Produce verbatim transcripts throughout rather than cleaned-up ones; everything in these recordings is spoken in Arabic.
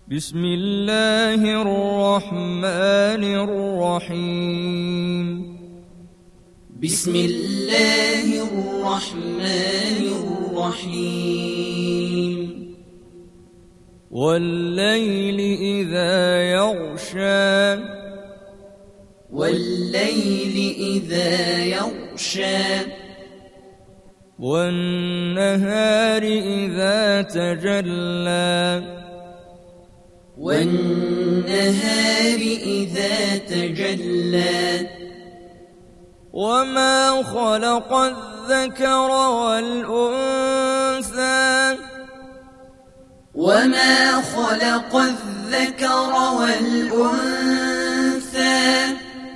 بسم الله الرحمن الرحيم بسم الله الرحمن الرحيم والليل إذا يغشى والليل إذا يغشى والنهار إذا تجلى والنهار إذا تجلى وما خلق الذكر والأنثى وما خلق الذكر والأنثى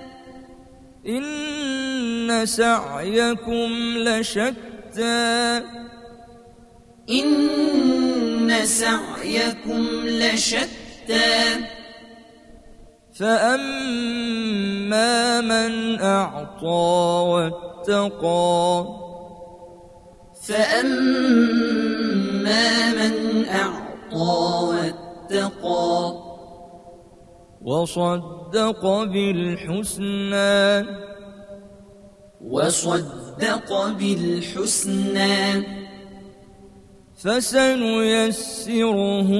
إن سعيكم لشتى إن سعيكم لشتى فأما من أعطى واتقى فأما من أعطى واتقى وصدق بالحسنى وصدق بالحسنى فسنيسره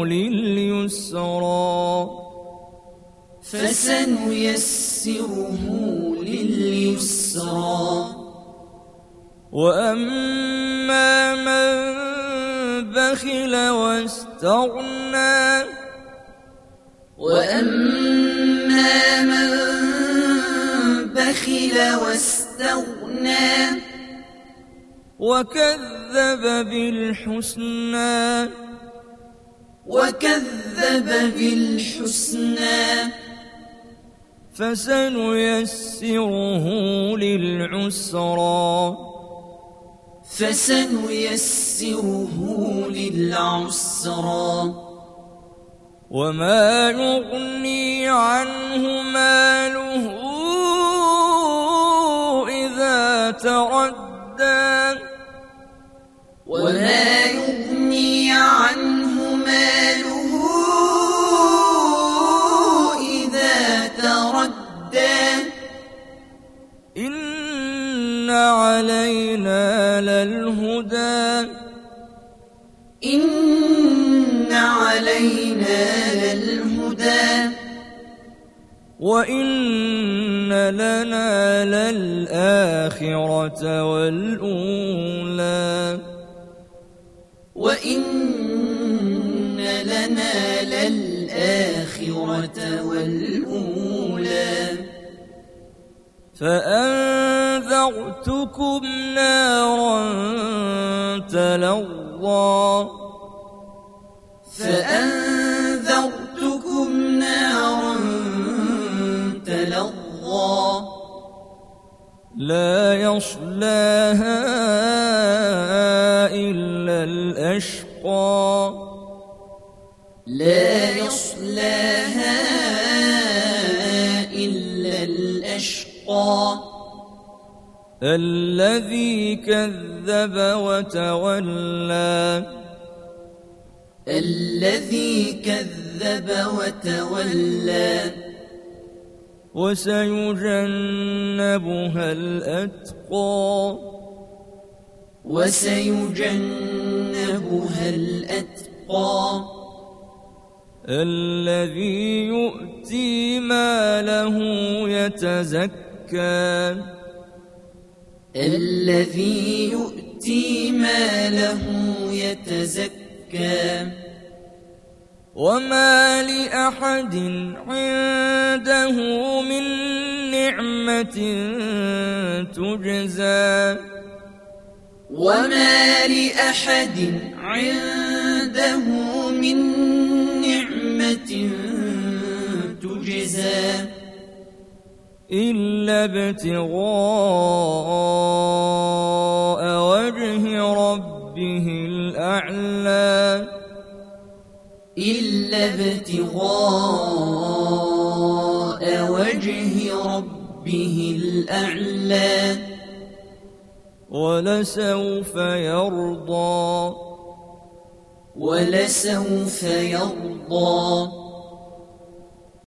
لليسرى فسنيسره لليسرى وأما من بخل واستغنى وأما من بخل واستغنى وكذب بالحسنى وكذب بالحسنى فسنيسره للعسرى فسنيسره للعسرى وما يغني عنه ماله إذا تردى وما يغني عنه ماله إذا تردى إن علينا للهدى إن علينا للهدى وإن لنا للآخرة والأولى وإن لنا للآخرة والأولى فأنذرتكم نارا تلظى فأنذرتكم نارا تلظى لا يصلاها إلا الأشقى لا يصلاها إلا الأشقى الذي كذب وتولى الذي كذب وتولى وسيجنبها الأتقى وسيجنبها الأتقى الذي يؤتي ماله يتزكى الذي يؤتي ماله يتزكى وما لأحد عنده من نعمة تجزى وما لأحد عنده من نعمة تجزى إلا ابتغاء وجه ربه الأعلى إلا ابتغاء وجه ربه الأعلى ولسوف يرضى ولسوف يرضى